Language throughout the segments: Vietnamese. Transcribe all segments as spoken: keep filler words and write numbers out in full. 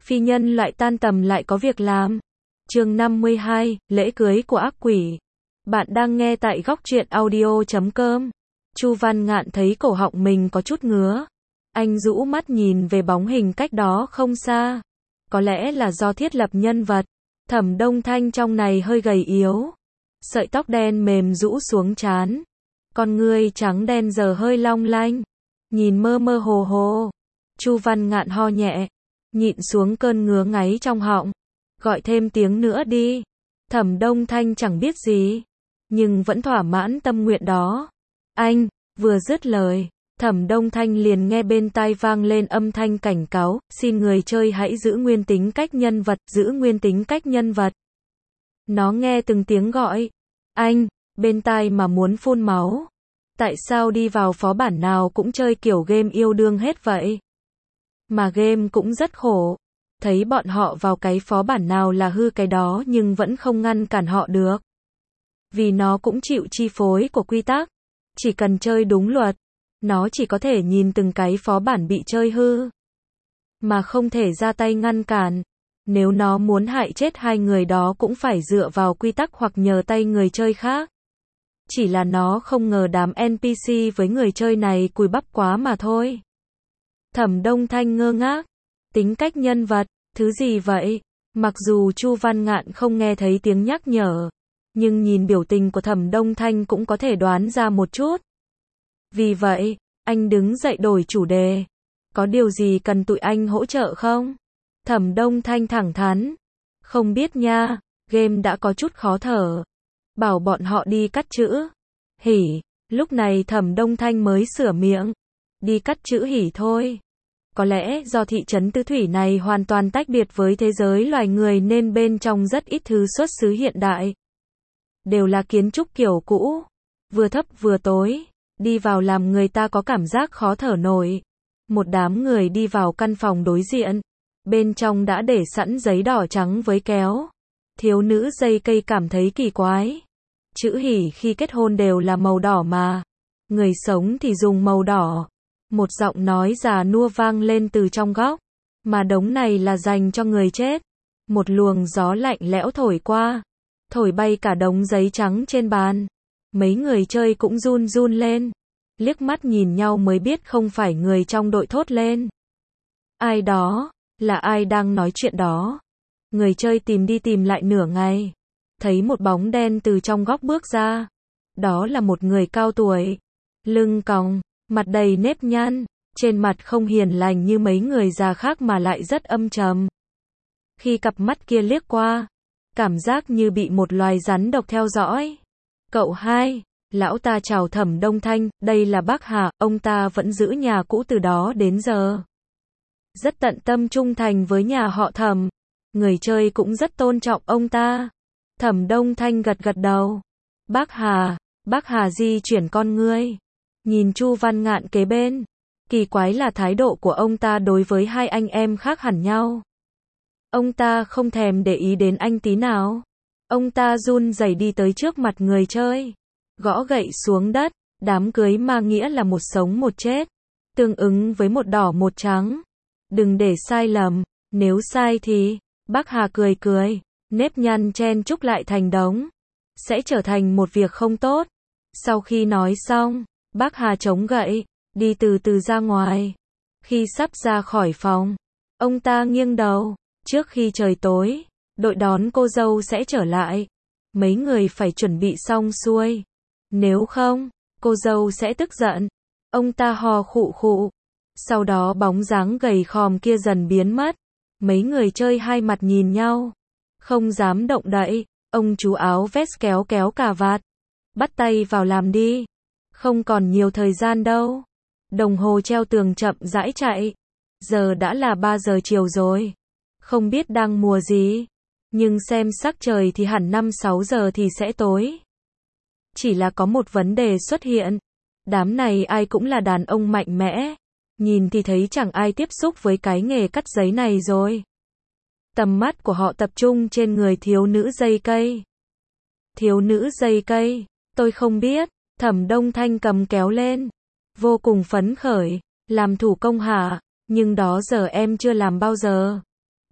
phi nhân loại tan tầm lại có việc làm. Chương năm mươi hai, lễ cưới của ác quỷ. Bạn đang nghe tại góc truyện audio chấm com. Chu Văn Ngạn thấy cổ họng mình có chút ngứa. Anh rũ mắt nhìn về bóng hình cách đó không xa. Có lẽ là do thiết lập nhân vật. Thẩm Đông Thanh trong này hơi gầy yếu. Sợi tóc đen mềm rũ xuống trán. Con ngươi trắng đen giờ hơi long lanh. Nhìn mơ mơ hồ hồ. Chu Văn Ngạn ho nhẹ. Nhịn xuống cơn ngứa ngáy trong họng. Gọi thêm tiếng nữa đi. Thẩm Đông Thanh chẳng biết gì. Nhưng vẫn thỏa mãn tâm nguyện đó. Anh, vừa dứt lời. Thẩm Đông Thanh liền nghe bên tai vang lên âm thanh cảnh cáo. Xin người chơi hãy giữ nguyên tính cách nhân vật. Giữ nguyên tính cách nhân vật. Nó nghe từng tiếng gọi. Anh, bên tai mà muốn phun máu. Tại sao đi vào phó bản nào cũng chơi kiểu game yêu đương hết vậy? Mà game cũng rất khổ. Thấy bọn họ vào cái phó bản nào là hư cái đó nhưng vẫn không ngăn cản họ được. Vì nó cũng chịu chi phối của quy tắc. Chỉ cần chơi đúng luật. Nó chỉ có thể nhìn từng cái phó bản bị chơi hư. Mà không thể ra tay ngăn cản. Nếu nó muốn hại chết hai người đó cũng phải dựa vào quy tắc hoặc nhờ tay người chơi khác. Chỉ là nó không ngờ đám en pê xê với người chơi này cùi bắp quá mà thôi. Thẩm Đông Thanh ngơ ngác. Tính cách nhân vật, thứ gì vậy? Mặc dù Chu Văn Ngạn không nghe thấy tiếng nhắc nhở, nhưng nhìn biểu tình của Thẩm Đông Thanh cũng có thể đoán ra một chút. Vì vậy, anh đứng dậy đổi chủ đề. Có điều gì cần tụi anh hỗ trợ không? Thẩm Đông Thanh thẳng thắn. Không biết nha, game đã có chút khó thở. Bảo bọn họ đi cắt chữ. Hỉ, lúc này Thẩm Đông Thanh mới sửa miệng. Đi cắt chữ hỉ thôi. Có lẽ do thị trấn Tứ Thủy này hoàn toàn tách biệt với thế giới loài người nên bên trong rất ít thứ xuất xứ hiện đại. Đều là kiến trúc kiểu cũ. Vừa thấp vừa tối. Đi vào làm người ta có cảm giác khó thở nổi. Một đám người đi vào căn phòng đối diện. Bên trong đã để sẵn giấy đỏ trắng với kéo. Thiếu nữ dây cây cảm thấy kỳ quái. Chữ hỉ khi kết hôn đều là màu đỏ mà. Người sống thì dùng màu đỏ. Một giọng nói già nua vang lên từ trong góc. Mà đống này là dành cho người chết. Một luồng gió lạnh lẽo thổi qua. Thổi bay cả đống giấy trắng trên bàn. Mấy người chơi cũng run run lên. Liếc mắt nhìn nhau mới biết không phải người trong đội thốt lên. Ai đó? Là ai đang nói chuyện đó? Người chơi tìm đi tìm lại nửa ngày. Thấy một bóng đen từ trong góc bước ra. Đó là một người cao tuổi. Lưng còng, mặt đầy nếp nhăn. Trên mặt không hiền lành như mấy người già khác mà lại rất âm trầm. Khi cặp mắt kia liếc qua, cảm giác như bị một loài rắn độc theo dõi. Cậu hai, lão ta chào Thẩm Đông Thanh, đây là bác Hà, ông ta vẫn giữ nhà cũ từ đó đến giờ. Rất tận tâm trung thành với nhà họ Thẩm. Người chơi cũng rất tôn trọng ông ta. Thẩm Đông Thanh gật gật đầu. Bác Hà, bác Hà di chuyển con ngươi. Nhìn Chu Văn Ngạn kế bên. Kỳ quái là thái độ của ông ta đối với hai anh em khác hẳn nhau. Ông ta không thèm để ý đến anh tí nào. Ông ta run rẩy đi tới trước mặt người chơi. Gõ gậy xuống đất. Đám cưới mang nghĩa là một sống một chết. Tương ứng với một đỏ một trắng. Đừng để sai lầm. Nếu sai thì... Bác Hà cười cười. Nếp nhăn chen chúc lại thành đống. Sẽ trở thành một việc không tốt. Sau khi nói xong, bác Hà chống gậy. Đi từ từ ra ngoài. Khi sắp ra khỏi phòng, ông ta nghiêng đầu. Trước khi trời tối, đội đón cô dâu sẽ trở lại. Mấy người phải chuẩn bị xong xuôi. Nếu không, cô dâu sẽ tức giận. Ông ta hò khụ khụ. Sau đó bóng dáng gầy khòm kia dần biến mất. Mấy người chơi hai mặt nhìn nhau. Không dám động đậy. Ông chú áo vest kéo kéo cà vạt. Bắt tay vào làm đi. Không còn nhiều thời gian đâu. Đồng hồ treo tường chậm rãi chạy. Giờ đã là ba giờ chiều rồi. Không biết đang mùa gì. Nhưng xem sắc trời thì hẳn năm sáu giờ thì sẽ tối. Chỉ là có một vấn đề xuất hiện. Đám này ai cũng là đàn ông mạnh mẽ. Nhìn thì thấy chẳng ai tiếp xúc với cái nghề cắt giấy này rồi. Tầm mắt của họ tập trung trên người thiếu nữ dây cây. Thiếu nữ dây cây, tôi không biết. Thẩm Đông Thanh cầm kéo lên. Vô cùng phấn khởi. Làm thủ công hả? Nhưng đó giờ em chưa làm bao giờ.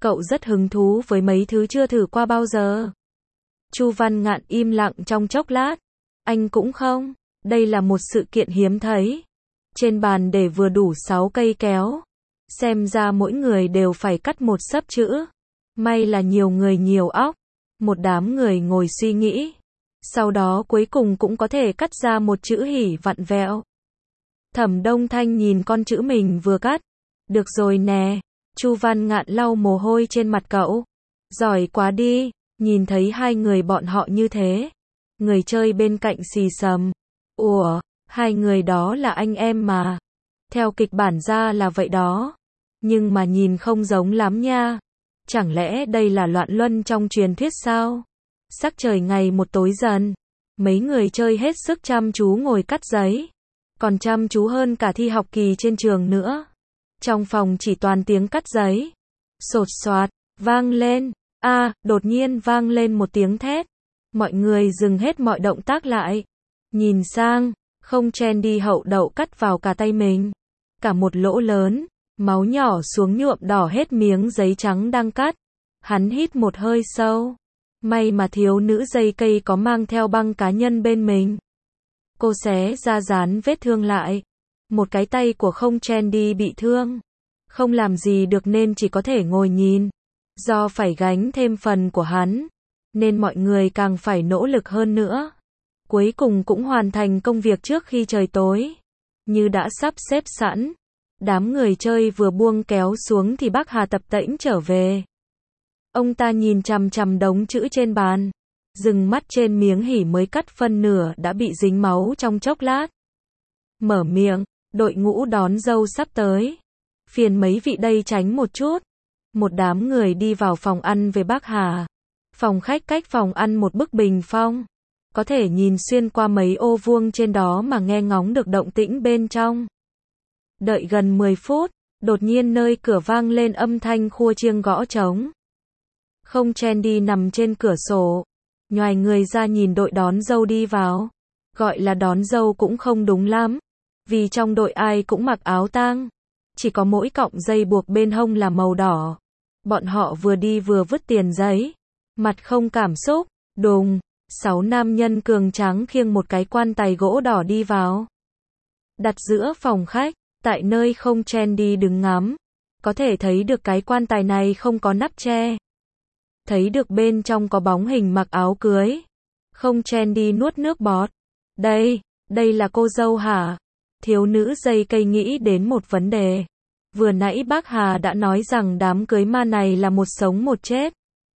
Cậu rất hứng thú với mấy thứ chưa thử qua bao giờ. Chu Văn Ngạn im lặng trong chốc lát. Anh cũng không. Đây là một sự kiện hiếm thấy. Trên bàn để vừa đủ sáu cây kéo. Xem ra mỗi người đều phải cắt một xấp chữ. May là nhiều người nhiều óc. Một đám người ngồi suy nghĩ. Sau đó cuối cùng cũng có thể cắt ra một chữ hỉ vặn vẹo. Thẩm Đông Thanh nhìn con chữ mình vừa cắt. Được rồi nè. Chu Văn Ngạn lau mồ hôi trên mặt cậu. Giỏi quá đi. Nhìn thấy hai người bọn họ như thế. Người chơi bên cạnh xì xầm. Ủa, hai người đó là anh em mà. Theo kịch bản ra là vậy đó. Nhưng mà nhìn không giống lắm nha. Chẳng lẽ đây là loạn luân trong truyền thuyết sao? Sắc trời ngày một tối dần. Mấy người chơi hết sức chăm chú ngồi cắt giấy. Còn chăm chú hơn cả thi học kỳ trên trường nữa. Trong phòng chỉ toàn tiếng cắt giấy. Sột soạt, vang lên. A, đột nhiên vang lên một tiếng thét. Mọi người dừng hết mọi động tác lại. Nhìn sang, không chen đi hậu đậu cắt vào cả tay mình. Cả một lỗ lớn, máu nhỏ xuống nhuộm đỏ hết miếng giấy trắng đang cắt. Hắn hít một hơi sâu. May mà thiếu nữ dây cây có mang theo băng cá nhân bên mình. Cô xé ra dán vết thương lại. Một cái tay của không chen đi bị thương. Không làm gì được nên chỉ có thể ngồi nhìn. Do phải gánh thêm phần của hắn, nên mọi người càng phải nỗ lực hơn nữa. Cuối cùng cũng hoàn thành công việc trước khi trời tối. Như đã sắp xếp sẵn. Đám người chơi vừa buông kéo xuống thì bác Hà tập tễnh trở về. Ông ta nhìn chằm chằm đống chữ trên bàn. Dừng mắt trên miếng hỉ mới cắt phân nửa đã bị dính máu trong chốc lát. Mở miệng, đội ngũ đón dâu sắp tới. Phiền mấy vị đây tránh một chút. Một đám người đi vào phòng ăn với bác Hà. Phòng khách cách phòng ăn một bức bình phong. Có thể nhìn xuyên qua mấy ô vuông trên đó mà nghe ngóng được động tĩnh bên trong. Đợi gần mười phút, đột nhiên nơi cửa vang lên âm thanh khua chiêng gõ trống. Không chen đi nằm trên cửa sổ. Nhoài người ra nhìn đội đón dâu đi vào. Gọi là đón dâu cũng không đúng lắm. Vì trong đội ai cũng mặc áo tang. Chỉ có mỗi cọng dây buộc bên hông là màu đỏ. Bọn họ vừa đi vừa vứt tiền giấy. Mặt không cảm xúc. Đùng. Sáu nam nhân cường tráng khiêng một cái quan tài gỗ đỏ đi vào. Đặt giữa phòng khách. Tại nơi không chen đi đứng ngắm. Có thể thấy được cái quan tài này không có nắp che. Thấy được bên trong có bóng hình mặc áo cưới. Không chen đi nuốt nước bọt. Đây, đây là cô dâu hả? Thiếu nữ dây cây nghĩ đến một vấn đề. Vừa nãy bác Hà đã nói rằng đám cưới ma này là một sống một chết.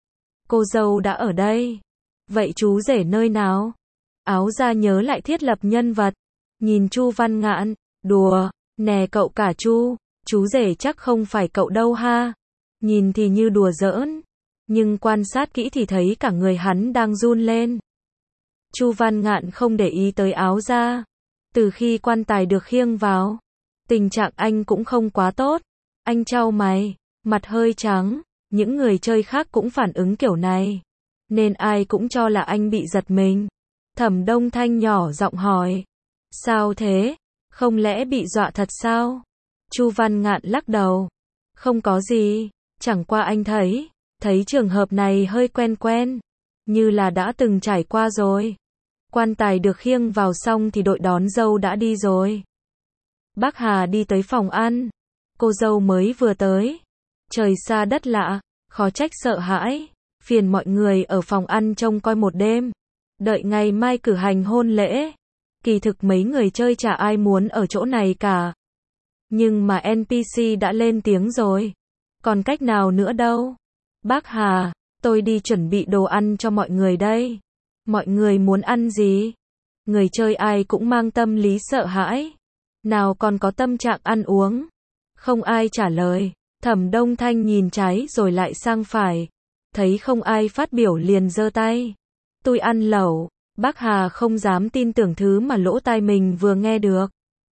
Cô dâu đã ở đây. Vậy chú rể nơi nào? Áo ra nhớ lại thiết lập nhân vật. Nhìn Chu Văn Ngạn. Đùa, nè cậu cả Chu. Chú rể chắc không phải cậu đâu ha. Nhìn thì như đùa giỡn. Nhưng quan sát kỹ thì thấy cả người hắn đang run lên. Chu Văn Ngạn không để ý tới áo ra. Từ khi quan tài được khiêng vào, tình trạng anh cũng không quá tốt. Anh chau mày, mặt hơi trắng. Những người chơi khác cũng phản ứng kiểu này. Nên ai cũng cho là anh bị giật mình. Thẩm Đông Thanh nhỏ giọng hỏi. Sao thế? Không lẽ bị dọa thật sao? Chu Văn Ngạn lắc đầu. Không có gì. Chẳng qua anh thấy. Thấy trường hợp này hơi quen quen. Như là đã từng trải qua rồi. Quan tài được khiêng vào xong thì đội đón dâu đã đi rồi. Bác Hà đi tới phòng ăn. Cô dâu mới vừa tới. Trời xa đất lạ. Khó trách sợ hãi. Phiền mọi người ở phòng ăn trông coi một đêm. Đợi ngày mai cử hành hôn lễ. Kỳ thực mấy người chơi chả ai muốn ở chỗ này cả. Nhưng mà en pê xê đã lên tiếng rồi. Còn cách nào nữa đâu. Bác Hà, tôi đi chuẩn bị đồ ăn cho mọi người đây. Mọi người muốn ăn gì? Người chơi ai cũng mang tâm lý sợ hãi. Nào còn có tâm trạng ăn uống. Không ai trả lời. Thẩm Đông Thanh nhìn trái rồi lại sang phải. Thấy không ai phát biểu liền giơ tay. Tôi ăn lẩu. Bác Hà không dám tin tưởng thứ mà lỗ tai mình vừa nghe được.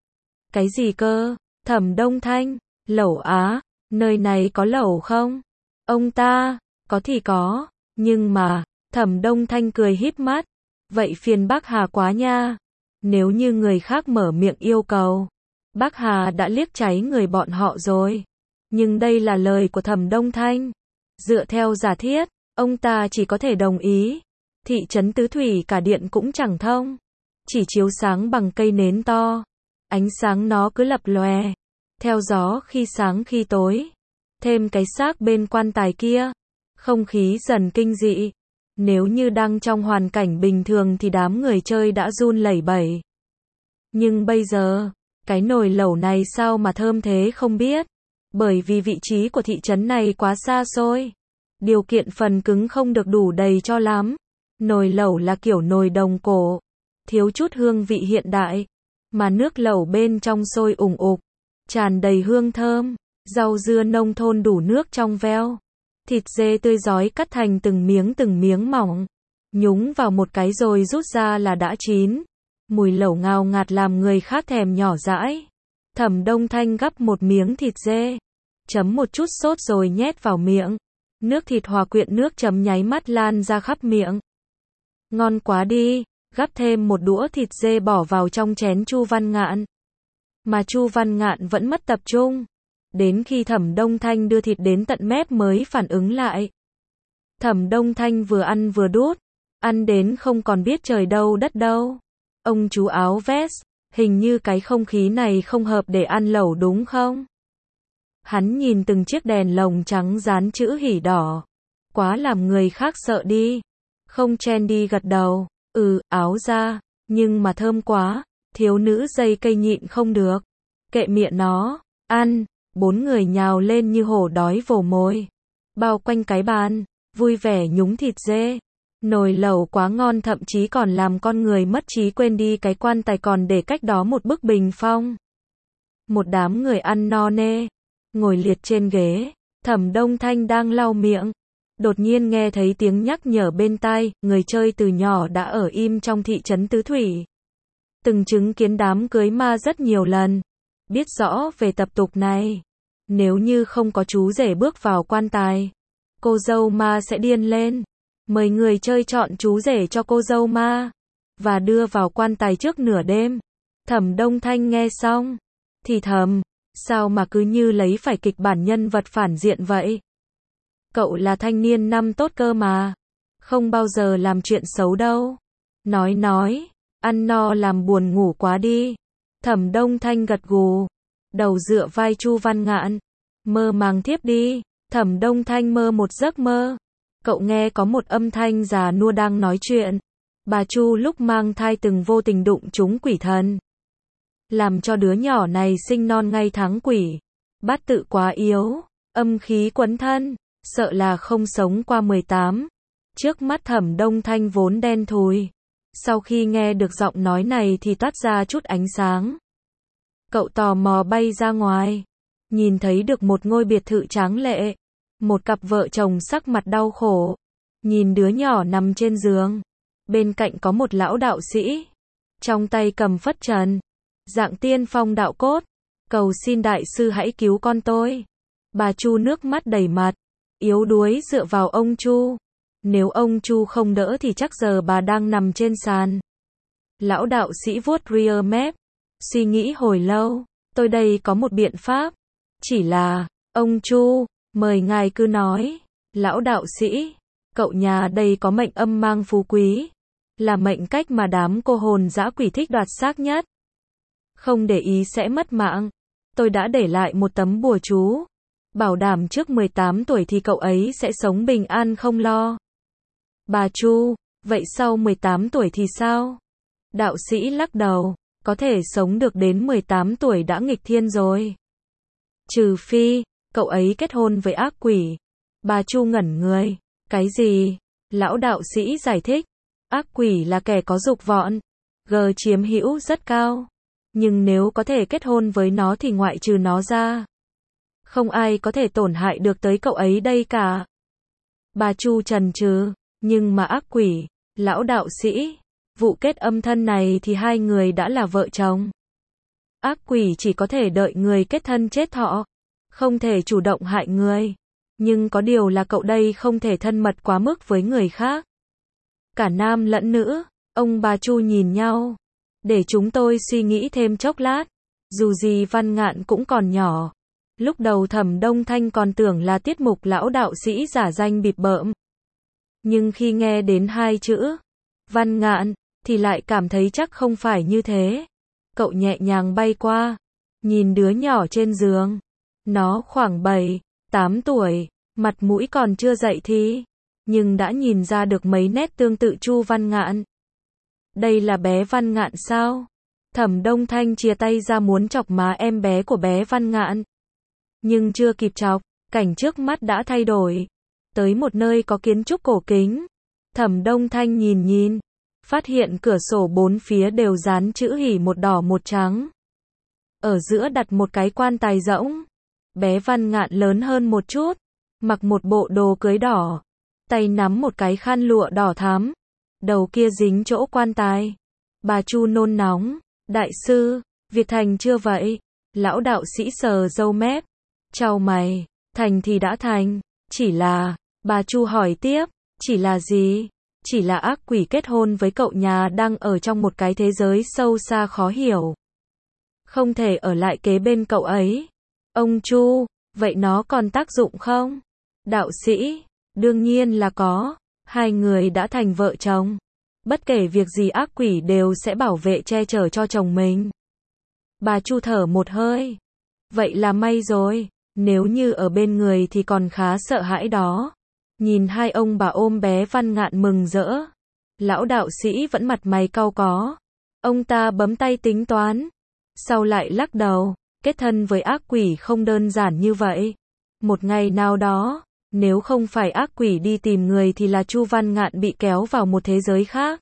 Cái gì cơ? Thẩm Đông Thanh, lẩu á, nơi này có lẩu không? Ông ta, có thì có, nhưng mà, Thẩm Đông Thanh cười híp mắt. Vậy phiền bác Hà quá nha. Nếu như người khác mở miệng yêu cầu, bác Hà đã liếc cháy người bọn họ rồi. Nhưng đây là lời của Thẩm Đông Thanh. Dựa theo giả thiết, ông ta chỉ có thể đồng ý. Thị trấn Tứ Thủy cả điện cũng chẳng thông. Chỉ chiếu sáng bằng cây nến to. Ánh sáng nó cứ lập lòe. Theo gió khi sáng khi tối. Thêm cái xác bên quan tài kia. Không khí dần kinh dị. Nếu như đang trong hoàn cảnh bình thường thì đám người chơi đã run lẩy bẩy. Nhưng bây giờ, cái nồi lẩu này sao mà thơm thế không biết. Bởi vì vị trí của thị trấn này quá xa xôi. Điều kiện phần cứng không được đủ đầy cho lắm. Nồi lẩu là kiểu nồi đồng cổ. Thiếu chút hương vị hiện đại. Mà nước lẩu bên trong sôi ủng ục. Tràn đầy hương thơm. Rau dưa nông thôn đủ nước trong veo. Thịt dê tươi rói cắt thành từng miếng từng miếng mỏng. Nhúng vào một cái rồi rút ra là đã chín. Mùi lẩu ngào ngạt làm người khác thèm nhỏ dãi. Thẩm Đông Thanh gắp một miếng thịt dê. Chấm một chút sốt rồi nhét vào miệng. Nước thịt hòa quyện nước chấm nháy mắt lan ra khắp miệng. Ngon quá đi. Gắp thêm một đũa thịt dê bỏ vào trong chén Chu Văn Ngạn. Mà Chu Văn Ngạn vẫn mất tập trung. Đến khi Thẩm Đông Thanh đưa thịt đến tận mép mới phản ứng lại. Thẩm Đông Thanh vừa ăn vừa đút. Ăn đến không còn biết trời đâu đất đâu. Ông chú áo vest, hình như cái không khí này không hợp để ăn lẩu đúng không? Hắn nhìn từng chiếc đèn lồng trắng dán chữ hỉ đỏ. Quá làm người khác sợ đi. Không chen đi gật đầu. Ừ, áo ra. Nhưng mà thơm quá. Thiếu nữ dây cây nhịn không được. Kệ miệng nó. Ăn. Bốn người nhào lên như hổ đói vồ mồi. Bao quanh cái bàn. Vui vẻ nhúng thịt dê. Nồi lẩu quá ngon thậm chí còn làm con người mất trí quên đi cái quan tài còn để cách đó một bức bình phong. Một đám người ăn no nê. Ngồi liệt trên ghế. Thẩm Đông Thanh đang lau miệng. Đột nhiên nghe thấy tiếng nhắc nhở bên tai. Người chơi từ nhỏ đã ở im trong thị trấn Tứ Thủy. Từng chứng kiến đám cưới ma rất nhiều lần. Biết rõ về tập tục này. Nếu như không có chú rể bước vào quan tài, cô dâu ma sẽ điên lên. Mời người chơi chọn chú rể cho cô dâu ma. Và đưa vào quan tài trước nửa đêm. Thẩm Đông Thanh nghe xong. Thì thầm. Sao mà cứ như lấy phải kịch bản nhân vật phản diện vậy? Cậu là thanh niên năm tốt cơ mà. Không bao giờ làm chuyện xấu đâu. Nói nói. Ăn no làm buồn ngủ quá đi. Thẩm Đông Thanh gật gù. Đầu dựa vai Chu Văn Ngạn. Mơ màng thiếp đi. Thẩm Đông Thanh mơ một giấc mơ. Cậu nghe có một âm thanh già nua đang nói chuyện. Bà Chu lúc mang thai từng vô tình đụng trúng quỷ thần. Làm cho đứa nhỏ này sinh non ngay tháng quỷ. Bát tự quá yếu. Âm khí quấn thân. Sợ là không sống qua mười tám. Trước mắt Thẩm Đông Thanh vốn đen thùi. Sau khi nghe được giọng nói này thì toát ra chút ánh sáng. Cậu tò mò bay ra ngoài. Nhìn thấy được một ngôi biệt thự tráng lệ. Một cặp vợ chồng sắc mặt đau khổ. Nhìn đứa nhỏ nằm trên giường. Bên cạnh có một lão đạo sĩ. Trong tay cầm phất trần. Dạng tiên phong đạo cốt. Cầu xin đại sư hãy cứu con tôi. Bà Chu nước mắt đầy mặt. Yếu đuối dựa vào ông Chu. Nếu ông Chu không đỡ thì chắc giờ bà đang nằm trên sàn. Lão đạo sĩ vuốt rear mép. Suy nghĩ hồi lâu. Tôi đây có một biện pháp. Chỉ là, ông Chu, mời ngài cứ nói. Lão đạo sĩ, cậu nhà đây có mệnh âm mang phú quý. Là mệnh cách mà đám cô hồn dã quỷ thích đoạt xác nhất. Không để ý sẽ mất mạng. Tôi đã để lại một tấm bùa chú. Bảo đảm trước mười tám tuổi thì cậu ấy sẽ sống bình an không lo. Bà Chu, vậy sau mười tám tuổi thì sao? Đạo sĩ lắc đầu. Có thể sống được đến mười tám tuổi đã nghịch thiên rồi. Trừ phi, cậu ấy kết hôn với ác quỷ. Bà Chu ngẩn người. Cái gì? Lão đạo sĩ giải thích. Ác quỷ là kẻ có dục vọng. G chiếm hữu rất cao. Nhưng nếu có thể kết hôn với nó thì ngoại trừ nó ra. Không ai có thể tổn hại được tới cậu ấy đây cả. Bà Chu chần chừ. Nhưng mà ác quỷ, lão đạo sĩ, vụ kết âm thân này thì hai người đã là vợ chồng. Ác quỷ chỉ có thể đợi người kết thân chết thọ. Không thể chủ động hại người. Nhưng có điều là cậu đây không thể thân mật quá mức với người khác. Cả nam lẫn nữ, ông bà Chu nhìn nhau. Để chúng tôi suy nghĩ thêm chốc lát. Dù gì Văn Ngạn cũng còn nhỏ. Lúc đầu Thẩm Đông Thanh còn tưởng là tiết mục lão đạo sĩ giả danh bịp bợm. Nhưng khi nghe đến hai chữ Văn Ngạn, thì lại cảm thấy chắc không phải như thế. Cậu nhẹ nhàng bay qua, nhìn đứa nhỏ trên giường. Nó khoảng bảy, tám tuổi, mặt mũi còn chưa dậy thì, nhưng đã nhìn ra được mấy nét tương tự Chu Văn Ngạn. Đây là bé Văn Ngạn sao? Thẩm Đông Thanh chìa tay ra muốn chọc má em bé của bé Văn Ngạn. Nhưng chưa kịp chọc, cảnh trước mắt đã thay đổi. Tới một nơi có kiến trúc cổ kính. Thẩm Đông Thanh nhìn nhìn, phát hiện cửa sổ bốn phía đều dán chữ hỉ một đỏ một trắng. Ở giữa đặt một cái quan tài rỗng. Bé Văn Ngạn lớn hơn một chút, mặc một bộ đồ cưới đỏ, tay nắm một cái khăn lụa đỏ thắm, đầu kia dính chỗ quan tài. Bà Chu nôn nóng, đại sư, việc thành chưa vậy? Lão đạo sĩ sờ râu mép, chau mày, thành thì đã thành, chỉ là, bà Chu hỏi tiếp, chỉ là gì? Chỉ là ác quỷ kết hôn với cậu nhà đang ở trong một cái thế giới sâu xa khó hiểu. Không thể ở lại kế bên cậu ấy. Ông Chu, vậy nó còn tác dụng không? Đạo sĩ, đương nhiên là có. Hai người đã thành vợ chồng. Bất kể việc gì ác quỷ đều sẽ bảo vệ che chở cho chồng mình. Bà Chu thở một hơi. Vậy là may rồi. Nếu như ở bên người thì còn khá sợ hãi đó. Nhìn hai ông bà ôm bé Văn Ngạn mừng rỡ. Lão đạo sĩ vẫn mặt mày cau có. Ông ta bấm tay tính toán. Sau lại lắc đầu. Kết thân với ác quỷ không đơn giản như vậy. Một ngày nào đó, nếu không phải ác quỷ đi tìm người thì là Chu Văn Ngạn bị kéo vào một thế giới khác.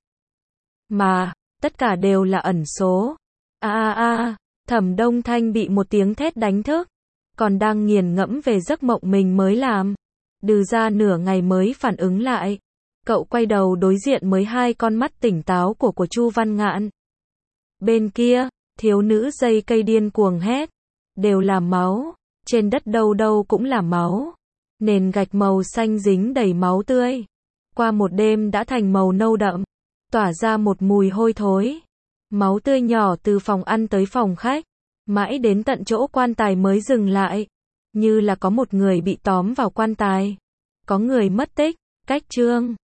Mà, tất cả đều là ẩn số. A a a, Thẩm Đông Thanh bị một tiếng thét đánh thức. Còn đang nghiền ngẫm về giấc mộng mình mới làm. Đừ ra nửa ngày mới phản ứng lại. Cậu quay đầu đối diện mới hai con mắt tỉnh táo của của Chu Văn Ngạn. Bên kia, thiếu nữ dây cây điên cuồng hét. Đều là máu. Trên đất đâu đâu cũng là máu. Nền gạch màu xanh dính đầy máu tươi. Qua một đêm đã thành màu nâu đậm. Tỏa ra một mùi hôi thối. Máu tươi nhỏ từ phòng ăn tới phòng khách. Mãi đến tận chỗ quan tài mới dừng lại. Như là có một người bị tóm vào quan tài. Có người mất tích. Cách chương